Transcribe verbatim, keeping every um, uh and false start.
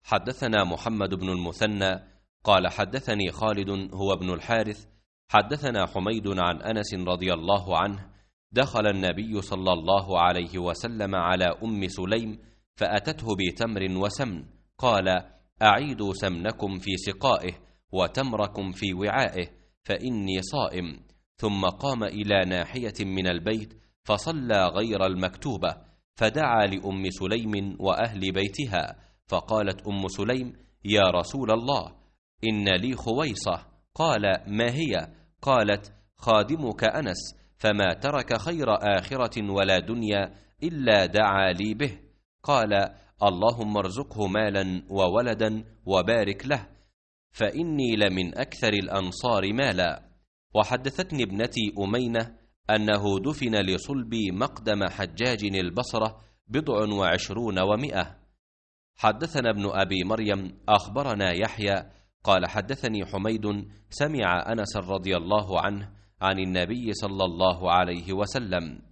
حدثنا محمد بن المثنى قال حدثني خالد هو ابن الحارث حدثنا حميد عن أنس رضي الله عنه دخل النبي صلى الله عليه وسلم على أم سليم فأتته بتمر وسمن، قال: أعيدوا سمنكم في سقائه وتمركم في وعائه فإني صائم. ثم قام إلى ناحية من البيت فصلى غير المكتوبة، فدعا لأم سليم وأهل بيتها، فقالت أم سليم: يا رسول الله، إن لي خويصة. قال: ما هي؟ قالت: خادمك أنس، فما ترك خير آخرة ولا دنيا إلا دعا لي به. قال: اللهم ارزقه مالا وولدا وبارك له، فإني لمن أكثر الأنصار مالا. وحدثتني ابنتي أمينة أنه دفن لصلبي مقدم حجاج البصرة بضع وعشرون ومئة. حدثنا ابن أبي مريم أخبرنا يحيى قال حدثني حميد سمع أنس رضي الله عنه عن النبي صلى الله عليه وسلم